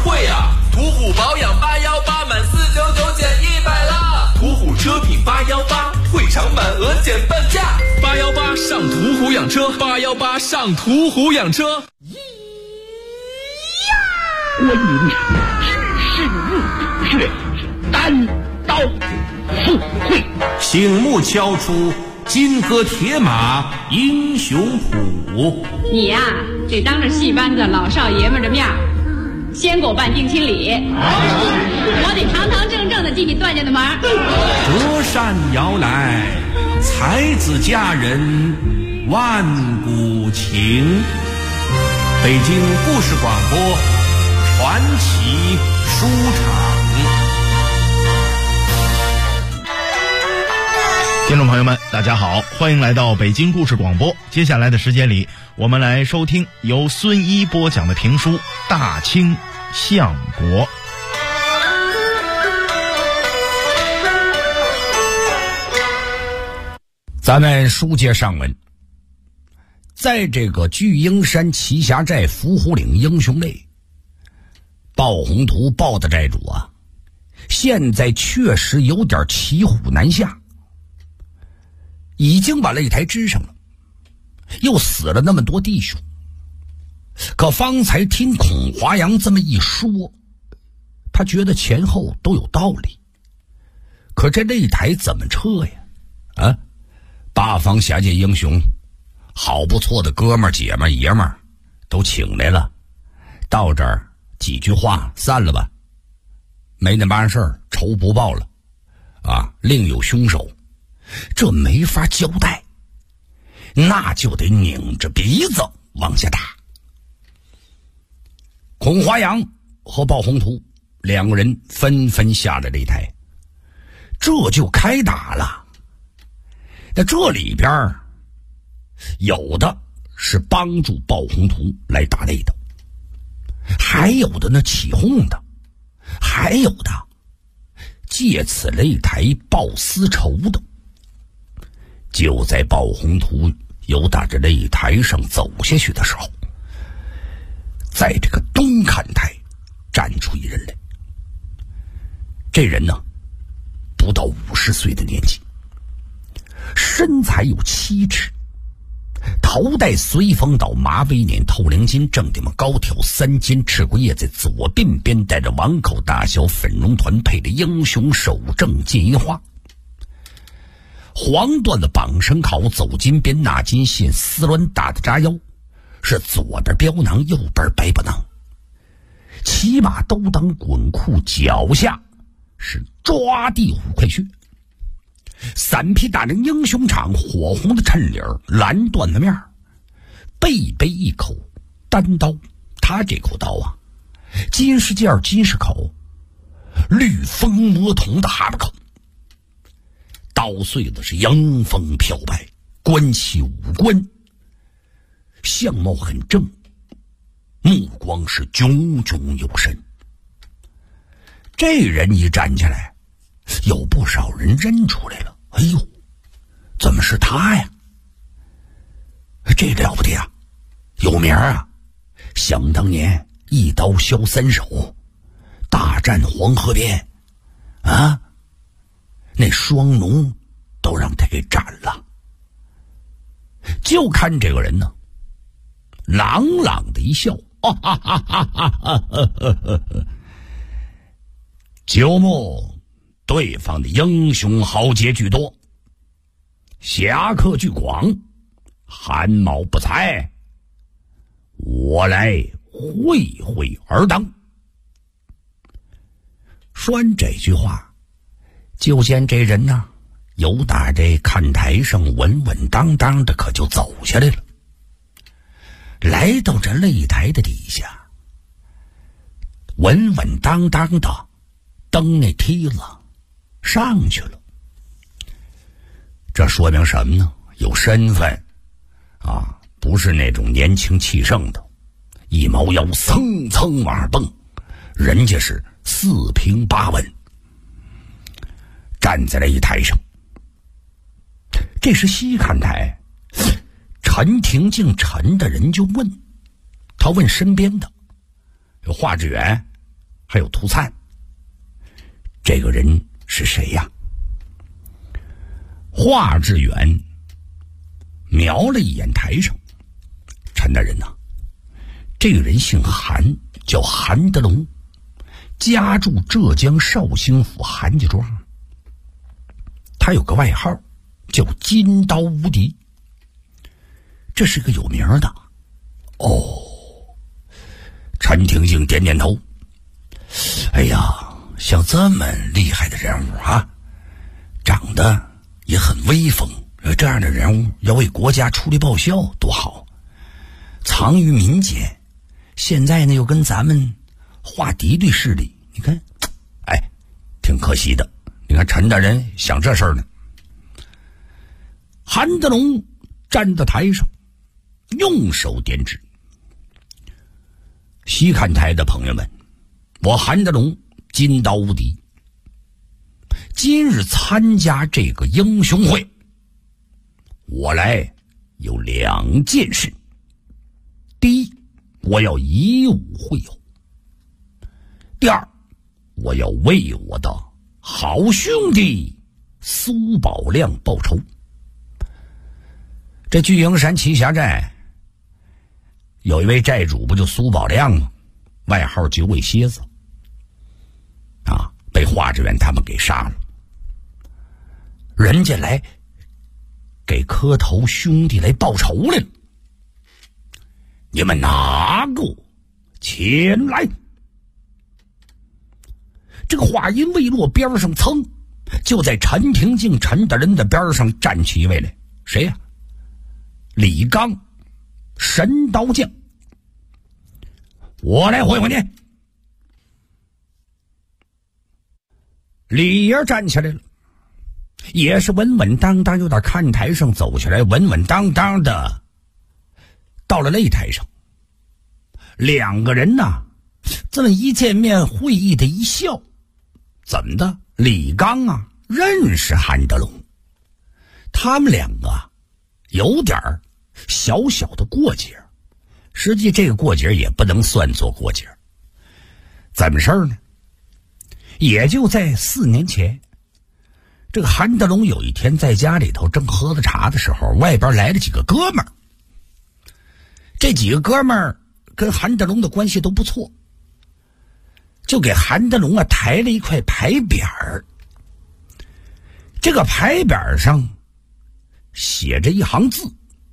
惠啊！途虎保养818满499减100啦！途虎车品818，会场满额减半价。818上途虎养车，818上途虎养车。 观音只是入血，单刀赴会， 醒目敲出金戈铁马英雄谱。 你呀，得当着戏班子老少爷们的面先给我办定亲礼，我得堂堂正正的进你段家的门。 折扇摇来，才子佳人万古情。北京故事广播传奇书场。 听众朋友们大家好，欢迎来到北京故事广播。接下来的时间里，我们来收听由孙一播讲的评书《大清相国》。 咱们书接上文，在这个巨鹰山栖霞寨伏虎岭英雄泪，鲍宏图鲍的寨主啊，现在确实有点骑虎难下，已经把擂台支上了，又死了那么多弟兄。可方才听孔华阳这么一说，他觉得前后都有道理。可这擂台怎么撤呀？啊，八方侠界英雄，好不错的哥们儿姐们儿爷们儿都请来了，到这儿几句话散了吧，没那办事儿，仇不报了啊，另有凶手，这没法交代，那就得拧着鼻子往下打。孔华阳和鲍宏图两个人纷纷下了擂台，这就开打了。那这里边有的是帮助鲍宏图来打擂的，还有的呢起哄的，还有的借此擂台报私仇的。就在鲍宏图由打着擂台上走下去的时候，在这个东看台站出一人来。这人呢不到50岁的年纪，身材有7尺，头戴随风岛马尾捻透灵巾，正顶么高挑3尖赤骨叶，在左鬓边带着碗口大小粉绒团，配着英雄手正金银花。黄缎的绑绳铐，走金边纳金线，丝鸾打的扎腰，是左边标囊，右边白不囊，骑马兜裆滚裤，脚下是抓地虎快靴，散披大人英雄场，火红的衬领，蓝缎的面，背背一口单刀。他这口刀啊，金饰件金饰口，绿锋魔铜的哈巴口，刀碎的是迎风飘摆，观其五官，相貌很正，目光是炯炯有神。这人一站起来，有不少人认出来了。哎呦，怎么是他呀？这了不得啊，有名啊！想当年一刀削3手，大战黄河边啊，那双龙都让他给斩了。就看这个人呢，朗朗的一笑，九牧对方的英雄豪杰巨多，侠客巨广，汗毛不才，我来会会而当。说完这句话，就见这人呢，由打这看台上稳稳当当的，可就走下来了，来到这擂台的底下，稳稳当当的蹬那梯子上去了。这说明什么呢？有身份啊，不是那种年轻气盛的，一猫腰蹭蹭往上蹦，人家是4平8稳，站在擂台上。这是西看台，陈廷敬陈的人就问他，问身边的有华志远还有涂灿。这个人是谁呀？华志远瞄了一眼台上，陈大人呐，这个人姓韩，叫韩德龙，家住浙江绍兴府韩家庄。他有个外号叫金刀无敌，这是个有名的。哦，陈廷敬点点头。哎呀，像这么厉害的人物啊，长得也很威风，这样的人物要为国家出力报效多好。藏于民间，现在呢又跟咱们划敌对势力，你看，哎，挺可惜的。你看陈大人想这事儿呢。韩德龙站在台上，用手点指。西看台的朋友们，我韩德龙金刀无敌，今日参加这个英雄会，我来有2件事。第一，我要以武会友；第二，我要为我的好兄弟苏宝亮报仇。这巨营山栖霞寨有一位寨主，不就苏宝亮吗？外号9尾蝎子啊，被华志远他们给杀了。人家来给磕头兄弟来报仇来了，你们哪个前来？这个话音未落，边上噌，就在陈廷敬陈大人的边上站起一位来，谁呀？李刚，神刀将。我来会会你。李爷站起来了，也是稳稳当当，有点看台上走下来，稳稳当当的到了擂台上。2个人呢，这么一见面，会意的一笑。怎么的？李刚啊，认识韩德龙，他们2个有点小小的过节，实际这个过节也不能算作过节。怎么事儿呢？也就在4年前，这个韩德龙有一天在家里头正喝着茶的时候，外边来了几个哥们儿。这几个哥们儿跟韩德龙的关系都不错，就给韩德龙啊抬了一块牌匾儿。这个牌匾上写着一行字：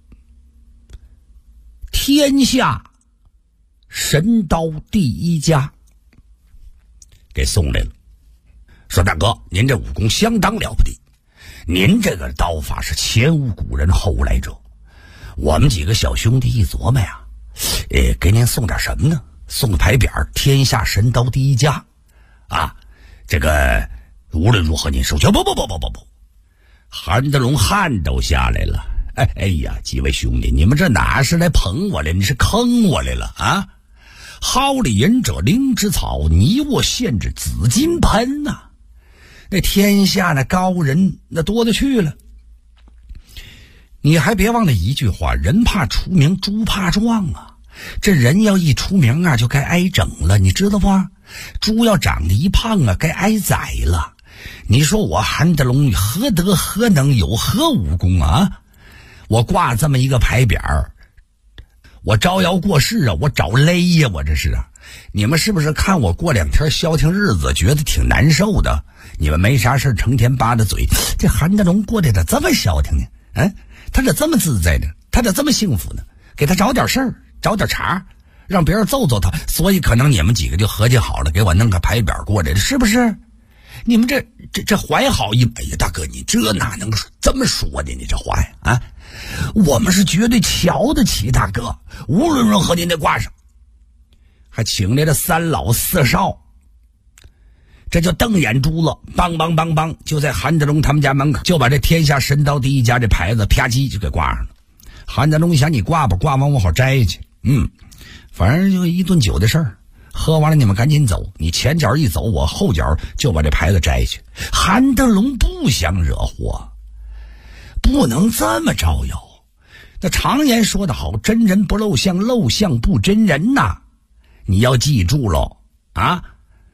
天下神刀第一家。给送来了，说大哥，您这武功相当了不得，您这个刀法是前无古人后无来者。我们几个小兄弟一琢磨呀，给您送点什么呢？送个牌匾，天下神刀第一家啊！这个无论如何您收下。不，韩德龙汗都下来了。哎呀，几位兄弟，你们这哪是来捧我来，你是坑我来了啊！蒿里隐者灵芝草，泥沃陷之紫金盆呐！那天下那高人那多得去了。你还别忘了一句话，人怕出名，猪怕壮啊！这人要一出名啊，就该挨整了，你知道不？猪要长得一胖啊，该挨宰了。你说我韩德龙何德何能，有何武功啊？我挂这么一个牌匾，我招摇过市啊，我找勒呀，我这是啊！你们是不是看我过2天消停日子，觉得挺难受的？你们没啥事成天扒着嘴，这韩德龙过得咋这么消停呢？他咋这么自在呢？他咋这么幸福呢？给他找点事儿，找点茬，让别人揍揍他。所以可能你们几个就合计好了，给我弄个牌匾过来了，是不是？你们这怀好意。哎呀，大哥，你这哪能这么说的？你这话呀啊！我们是绝对瞧得起大哥，无论如何您得挂上。还请来了3老4少，这就瞪眼珠子，梆梆梆梆，就在韩德龙他们家门口，就把这天下神刀第一家这牌子啪叽就给挂上了。韩德龙一想，你挂吧，挂完我好摘去。反正就一顿酒的事儿，喝完了你们赶紧走，你前脚一走，我后脚就把这牌子摘去。韩德龙不想惹祸，不能这么招摇。那常言说得好，真人不露相，露相不真人呐。你要记住喽啊！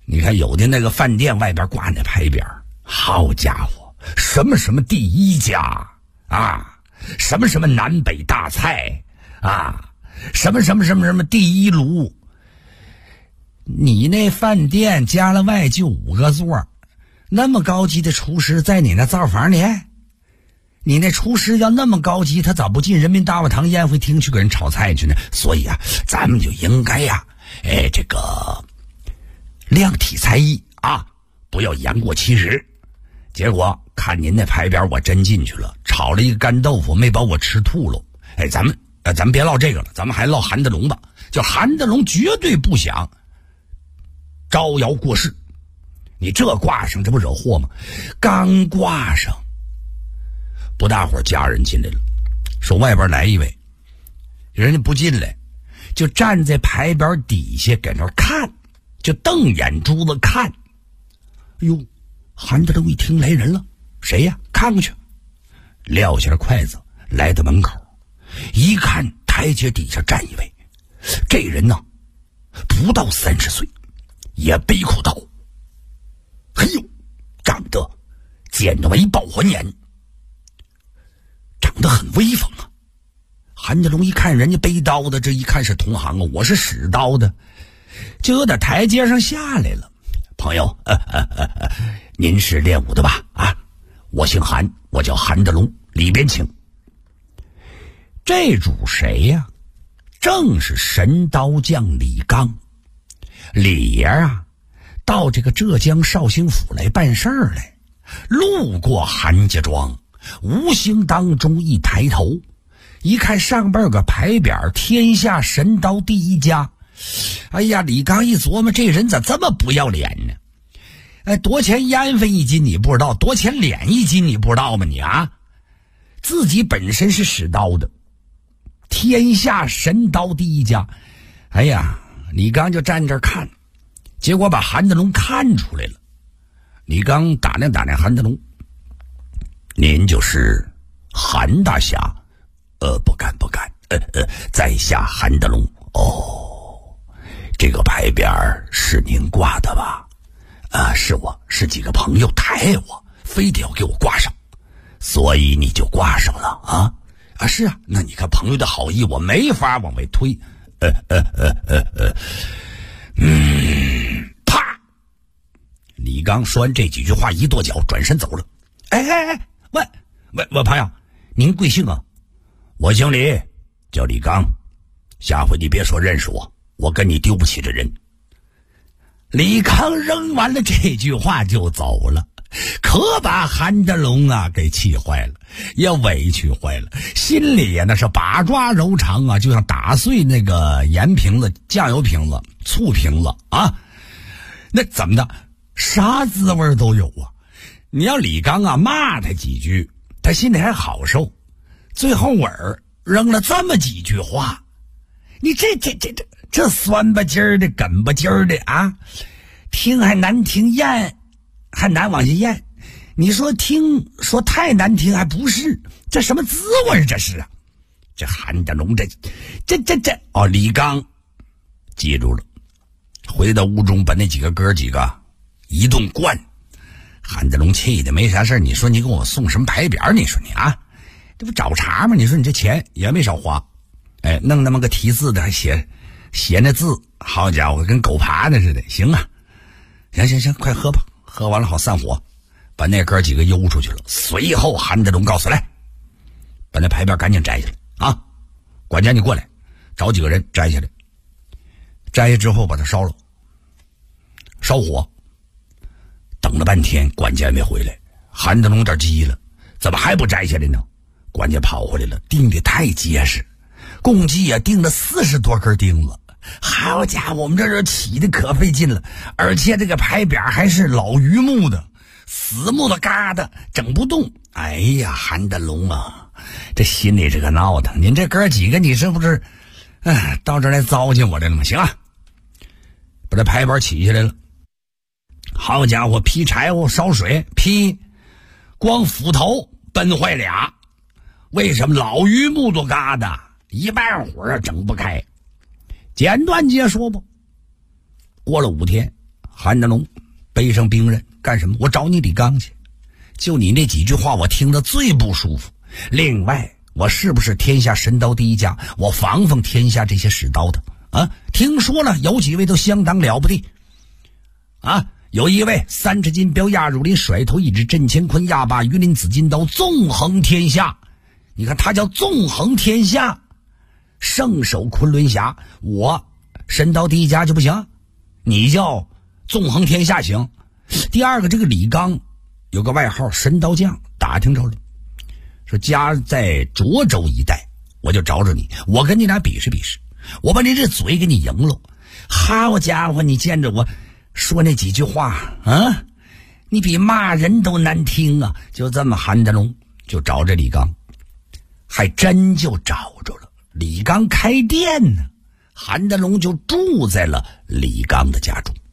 你看有的那个饭店外边挂那牌匾，好家伙，什么什么第一家啊，什么什么南北大菜啊，什么什么什么什么第一炉。你那饭店加了外就5个座，那么高级的厨师在你那灶房里？你那厨师要那么高级，他早不进人民大会堂宴会厅去给人炒菜去呢？所以啊，咱们就应该呀，这个量体裁衣啊，不要言过其实。结果看您那牌匾，我真进去了，炒了一个干豆腐，没把我吃吐了。咱们别唠这个了，咱们还唠韩德龙吧。就韩德龙绝对不想招摇过市，你这挂上，这不惹祸吗？刚挂上，不大会儿家人进来了，说外边来一位，人家不进来，就站在牌匾底下搁那看，就瞪眼珠子看。哎呦，韩德龙一听来人了，谁呀？看过去，撂下了筷子，来到门口，一看台阶底下站一位，这人呢不到30岁，也背口刀，嘿呦，长得尖着眉，爆环眼，长得很威风啊。韩德龙一看人家背刀的，这一看是同行啊，我是使刀的，就有点台阶上下来了。朋友，您是练武的吧？啊，我姓韩，我叫韩德龙，里边请。这主谁呀？正是神刀匠李刚。李爷啊，到这个浙江绍兴府来办事儿来，路过韩家庄，无形当中一抬头，一看上边有个牌匾，天下神刀第一家。哎呀，李刚一琢磨，这人咋这么不要脸呢？多钱烟粉1斤你不知道，多钱脸1斤你不知道吗你啊？自己本身是使刀的，天下神刀第一家。哎呀，李刚就站这看，结果把韩德龙看出来了。李刚打量韩德龙，您就是韩大侠？不敢，在下韩德龙。哦，这个牌匾是您挂的吧？是我，是几个朋友抬我，非得要给我挂上，所以你就挂上了啊？是啊，那你看朋友的好意，我没法往外推。啪！李刚说完这几句话，一跺脚，转身走了。喂，朋友，您贵姓啊？我姓李，叫李刚。下回你别说认识我，我跟你丢不起这人。李刚扔完了这句话就走了，可把韩德龙啊给气坏了，也委屈坏了，心里呀那是把抓揉肠啊，就像打碎那个盐瓶子、酱油瓶子、醋瓶子啊，那怎么的，啥滋味都有啊。你要李刚啊骂他几句，他心里还好受，最后尾扔了这么几句话，你这酸吧唧儿的、梗吧唧儿的啊，听还难听，咽还难往下咽。你说听说太难听还不是，这什么滋味这是啊？这韩德龙这李刚记住了，回到屋中把那几个哥几个一顿灌。韩德龙气的没啥事，你说你给我送什么牌匾？你说你啊，这不找茬吗？你说你这钱也没少花，弄那么个题字的，还写那字，好家伙，跟狗爬的似的。行啊，行，快喝吧，喝完了好散伙，把那哥几个悠出去了。随后韩德龙告诉来，把那牌匾赶紧摘下来啊！管家你过来，找几个人摘下来。摘下之后把它烧了，烧火。等了半天，管家没回来，韩德龙有点急了，怎么还不摘下来呢？管家跑回来了，钉得太结实，共计啊钉了40多根钉子。好家伙，我们这人起的可费劲了，而且这个牌匾还是老榆木的，死木头疙瘩，整不动。哎呀，韩德龙啊，这心里这个闹腾，您这哥几个，你是不是到这儿来糟践我来了吗？行啊，把这牌匾起下来了。好家伙，劈柴火烧水劈，光斧头崩坏俩。为什么？老榆木头疙瘩，一半火整不开。简短结说吧，过了5天， 韩德龙背上兵刃干什么？我找你李刚去。就你那几句话我听得最不舒服。另外，我是不是天下神刀第一家？我防天下这些使刀的啊，听说了有几位都相当了不地啊。有一位30金镖亚汝林甩头一指震乾坤亚把鱼鳞紫金刀纵横天下，你看他叫纵横天下，圣手昆仑侠。我神刀第一家就不行，你叫纵横天下行。第二个，这个李刚有个外号神刀匠，打听着了，说家在涿州一带，我就找找你，我跟你俩比试比试，我把你这嘴给你赢了。好家伙，你见着我说那几句话啊，你比骂人都难听啊！就这么，韩德龙就找着李刚，还真就找着了。李刚开店呢，韩德龙就住在了李刚的家中。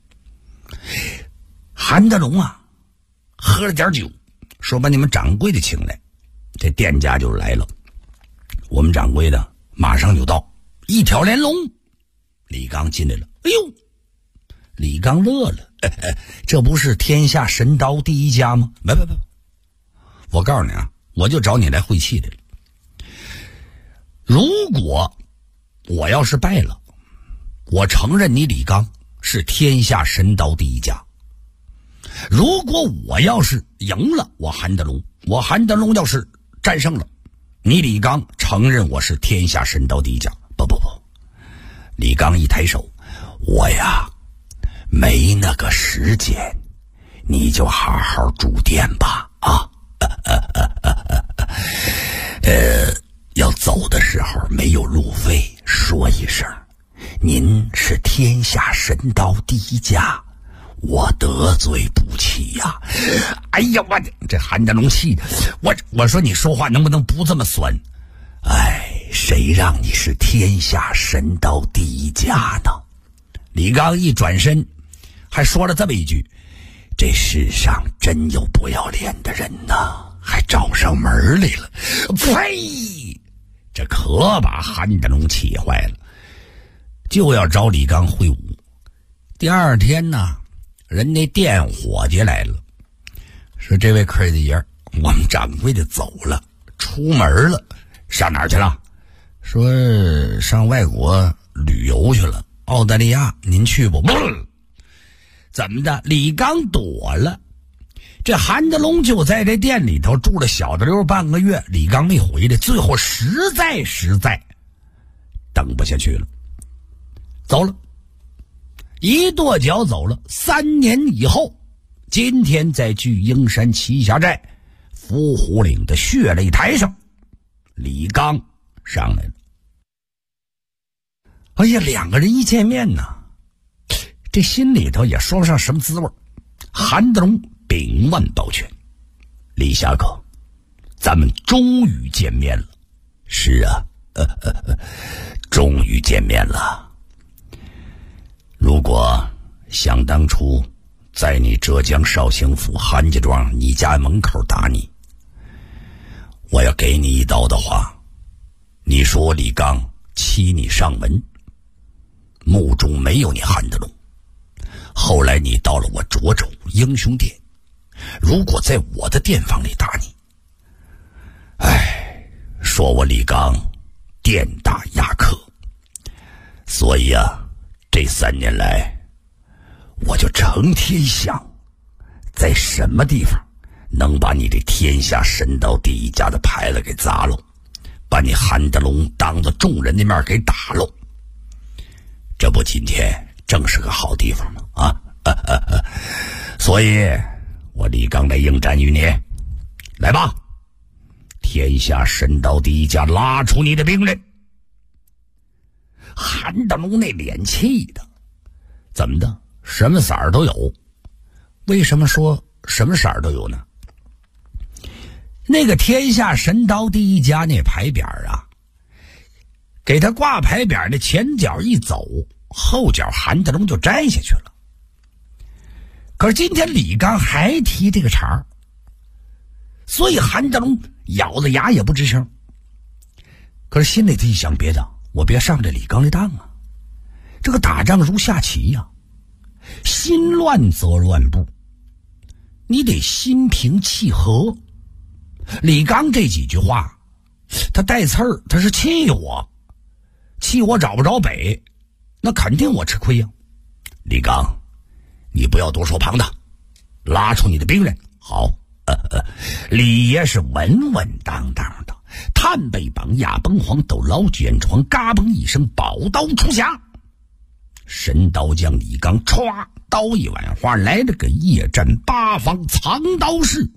韩德龙啊，喝了点酒，说把你们掌柜的请来。这店家就来了，我们掌柜的马上就到，一挑连龙。李刚进来了，哎呦！李刚乐了，这不是天下神刀第一家吗？不，我告诉你啊，我就找你来会气来了。如果我要是败了，我承认你李刚是天下神刀第一家；如果我要是赢了，我韩德龙要是战胜了，你李刚承认我是天下神刀第一家。不，李刚一抬手，我呀没那个时间，你就好好住店吧啊！要走的时候没有路费，说一声，您是天下神刀第一家，我得罪不起呀！哎呀，我这韩德龙气的，我说你说话能不能不这么酸？哎，谁让你是天下神刀第一家呢？李刚一转身还说了这么一句，这世上真有不要脸的人呐，还找上门来了。呸！这可把韩德龙气坏了，就要找李刚会武。第二天呢，人那店伙计来了，说这位客爷，我们掌柜的走了，出门了。上哪儿去了？说上外国旅游去了，澳大利亚，您去不？怎么的？李刚躲了，这韩德龙就在这店里头住了小的溜半个月，李刚没回来，最后实在等不下去了，走了，一跺脚走了。3年以后，今天在巨鹰山旗下寨伏虎岭的血擂台上，李刚上来了。哎呀，两个人一见面呢，这心里头也说不上什么滋味。韩德龙秉腕抱拳，李侠客，咱们终于见面了。是啊，终于见面了。如果想当初在你浙江绍兴府韩家庄你家门口打你，我要给你一刀的话，你说我李刚欺你上门，墓中没有你韩德龙。后来你到了我涿州英雄殿，如果在我的店房里打你，说我李刚店大压客。所以啊，这3年来我就成天想在什么地方能把你这天下神刀第一家的牌子给砸喽，把你韩德龙当着众人的面给打喽。这不今天正是个好地方吗？所以我李刚来应战于你。来吧，天下神刀第一家，拉出你的兵刃。韩德龙那脸气的，怎么的？什么色儿都有。为什么说什么色儿都有呢？那个天下神刀第一家那牌匾啊，给他挂牌匾的前脚一走，后脚韩德龙就摘下去了。可是今天李刚还提这个茬儿，所以韩德龙咬着牙也不吱声。可是心里他一想，别的我别上这李刚的当啊，这个打仗如下棋呀。 心乱则乱步，你得心平气和。李刚这几句话他带刺儿，他是气我找不着北，那肯定我吃亏呀。李刚，你不要多说旁的，拉出你的兵人。好，李爷是稳稳当当的，探北绑亚崩黄斗捞卷床，嘎嘣一声宝刀出匣，神刀将李刚歘刀一碗花，来了个夜战八方藏刀式。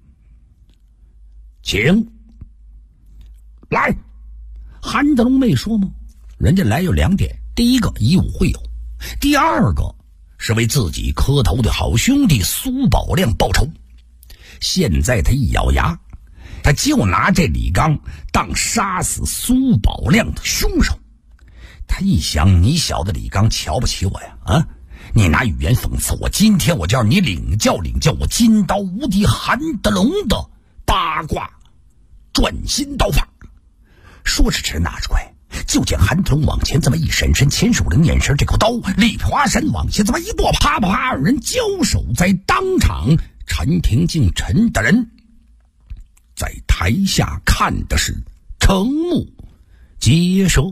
请来。韩德龙没说吗？人家来有2点，第一个以武会友，第二个是为自己磕头的好兄弟苏宝亮报仇。现在他一咬牙，他就拿这李刚当杀死苏宝亮的凶手。他一想，你小子李刚瞧不起我呀啊！你拿语言讽刺我，今天我就让你领教我金刀无敌韩德龙的八卦转心刀法。说时迟，那时快，就见韩德龙往前这么一闪身，前手灵眼神，这口刀力华山往前这么一拨，啪啪啪，二人交手在当场。陈廷敬陈大人在台下看的是瞠目结舌。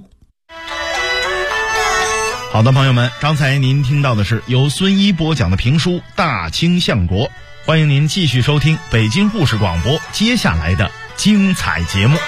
好的，朋友们，刚才您听到的是由孙一播讲的评书《大清相国》，欢迎您继续收听北京故事广播接下来的精彩节目。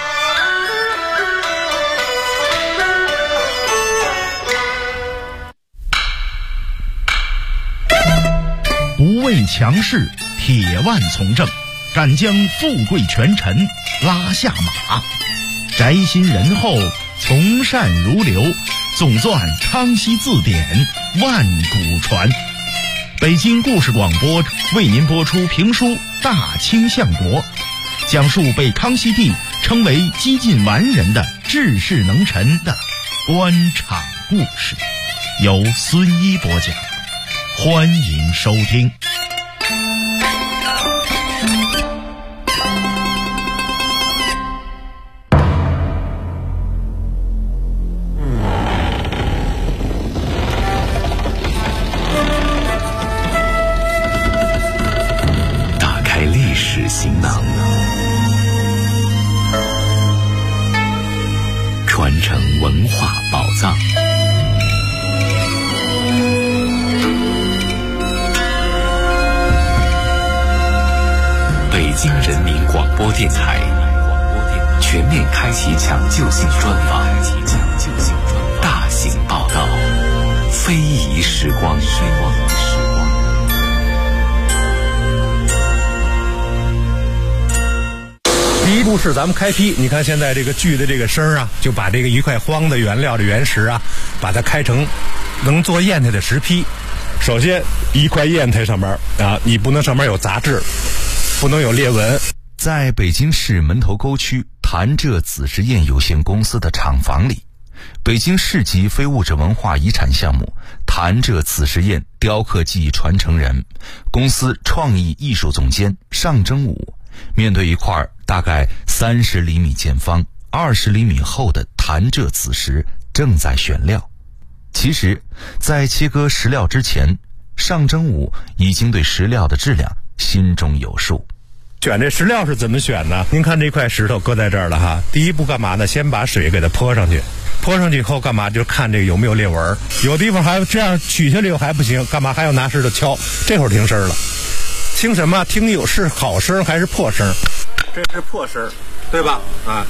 不畏强势，铁腕从政，敢将富贵权臣拉下马，宅心仁厚，从善如流，总纂康熙字典，万古传。北京故事广播为您播出评书《大清相国》，讲述被康熙帝称为几近完人的治世能臣的官场故事，由孙一播讲，欢迎收听。 打开历史行囊，传承文化宝藏。北京人民广播电台全面开启抢救性专访，大型报道，非遗时光。 第一步是咱们开坯，你看现在这个锯的这个声啊，就把这个一块荒的原料的原石啊，把它开成能做砚台的石坯。首先一块砚台上面啊，你不能上面有杂质，不能有裂纹。 在北京市门头沟区潭柘紫石砚有限公司的厂房里，北京市级非物质文化遗产项目潭柘紫石砚雕刻技艺传承人、公司创意艺术总监尚征武，面对一块大概30厘米见方、20厘米厚的潭柘紫石，正在选料。其实，在切割石料之前，尚征武已经对石料的质量心中有数。 选这石料是怎么选呢？您看这块石头搁在这儿了哈，第一步干嘛呢？先把水给它泼上去，泼上去以后干嘛？就看这个有没有裂纹，有地方还这样取下来又还不行，干嘛还要拿石头敲？这会儿听声了，听什么？听有是好声还是破声？这是破声，对吧？啊，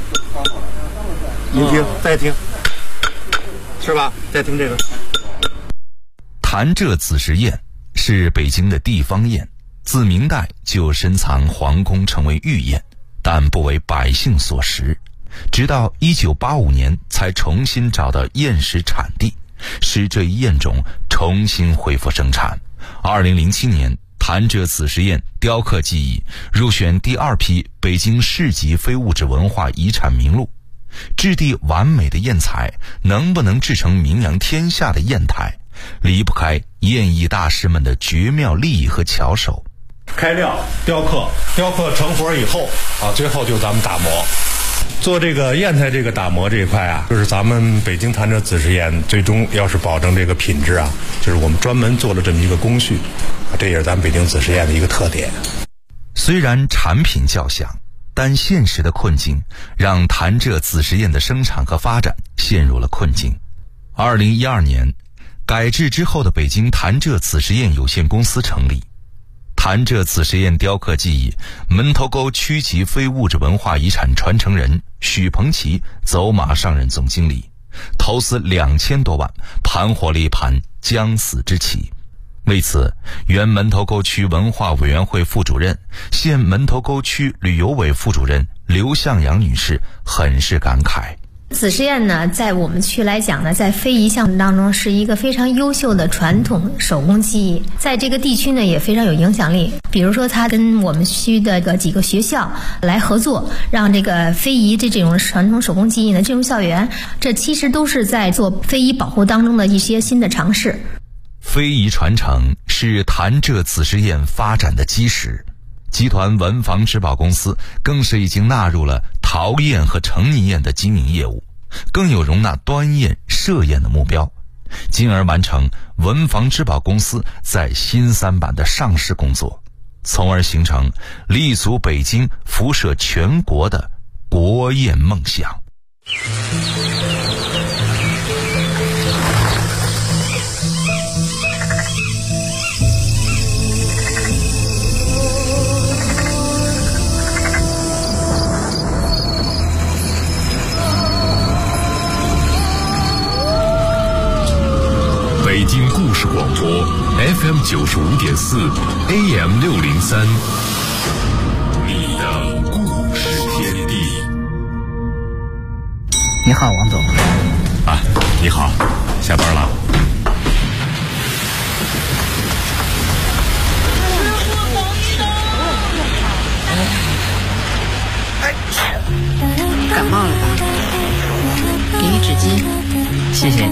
您听，再听，是吧？再听这个。 潭柘紫石砚是北京的地方砚，自明代就深藏皇宫，成为御砚，但不为百姓所食。直到1985年才重新找到砚石产地，使这一砚种重新恢复生产。2007年，潭柘紫石砚雕刻技艺入选第2批北京市级非物质文化遗产名录。质地完美的砚材能不能制成名扬天下的砚台，离不开砚艺大师们的绝妙技艺和巧手。 开料、雕刻成活以后啊，最后就咱们打磨。 做这个砚台这个打磨这一块啊，就是咱们北京潭柘紫石砚最终要是保证这个品质啊，就是我们专门做了这么一个工序，这也是咱们北京紫石砚的一个特点。 虽然产品较响，但现实的困境让潭柘紫石砚的生产和发展陷入了困境。2012年，改制之后的北京潭柘紫石砚有限公司成立。潭柘紫石砚雕刻技艺门头沟区级非物质文化遗产传承人许鹏奇走马上任总经理，投资2000多万，盘活了一盘将死之棋。为此，原门头沟区文化委员会副主任、现门头沟区旅游委副主任刘向阳女士很是感慨。 紫石砚呢，在我们区来讲呢，在非遗项目当中是一个非常优秀的传统手工技艺，在这个地区呢也非常有影响力。比如说，他跟我们区的几个学校来合作，让这个非遗这种传统手工技艺呢进入校园，这其实都是在做非遗保护当中的一些新的尝试。 非遗传承是潭柘紫石砚发展的基石，集团文房织宝公司更是已经纳入了陶砚和成泥砚的经营业务，更有容纳端砚、射砚的目标，进而完成文房织宝公司在新三板的上市工作，从而形成立足北京、辐射全国的国砚梦想。 北京故事广播 FM 95.4 AM 603，你的故事天地。 你好，王总。 啊，你好，下班了。 感冒了吧？给你纸巾，谢谢。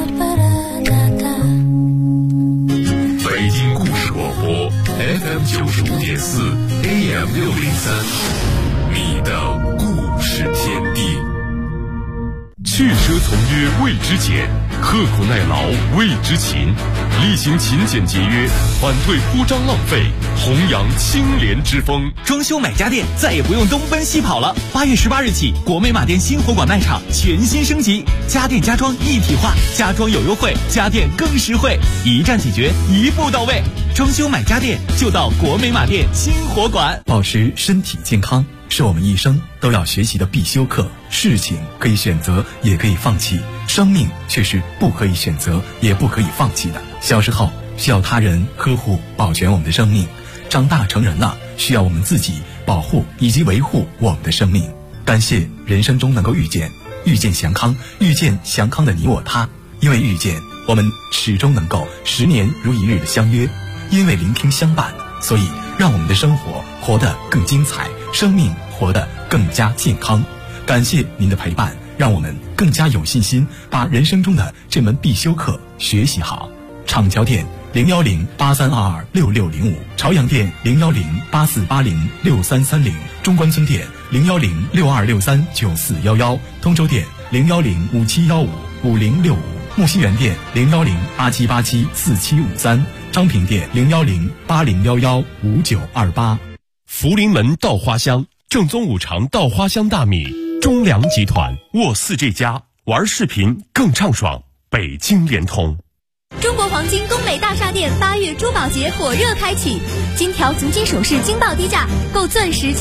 北京故事广播 FM 95.4 AM 603，你的故事天地。去奢从约谓之俭，刻苦耐劳谓之勤，厉行勤俭节约，反对铺张浪费，弘扬清廉之风。 装修买家电再也不用东奔西跑了。8月18日起，国美马店新火馆卖场全新升级，家电家装一体化，家装有优惠，家电更实惠，一站解决，一步到位。装修买家电就到国美马店新火馆。 保持身体健康是我们一生都要学习的必修课。事情可以选择，也可以放弃，生命却是不可以选择，也不可以放弃的。小时候需要他人呵护保全我们的生命，长大成人了需要我们自己保护以及维护我们的生命。感谢人生中能够遇见祥康，遇见祥康的你我他。因为遇见，我们始终能够10年如一日的相约；因为聆听相伴，所以让我们的生活活得更精彩，生命活得更加健康。感谢您的陪伴，让我们更加有信心把人生中的这门必修课学习好。厂桥店01083226605，朝阳店01084806330，中关村店01062639411，通州店01057155065，木樨园店01087874753，昌平店01080115928。 福临门稻花香，正宗五常稻花香大米，中粮集团沃4这家，玩视频更畅爽。北京联通。 中国黄金东北大厦店8月珠宝节火热开启，金条足金首饰惊爆低价，购钻石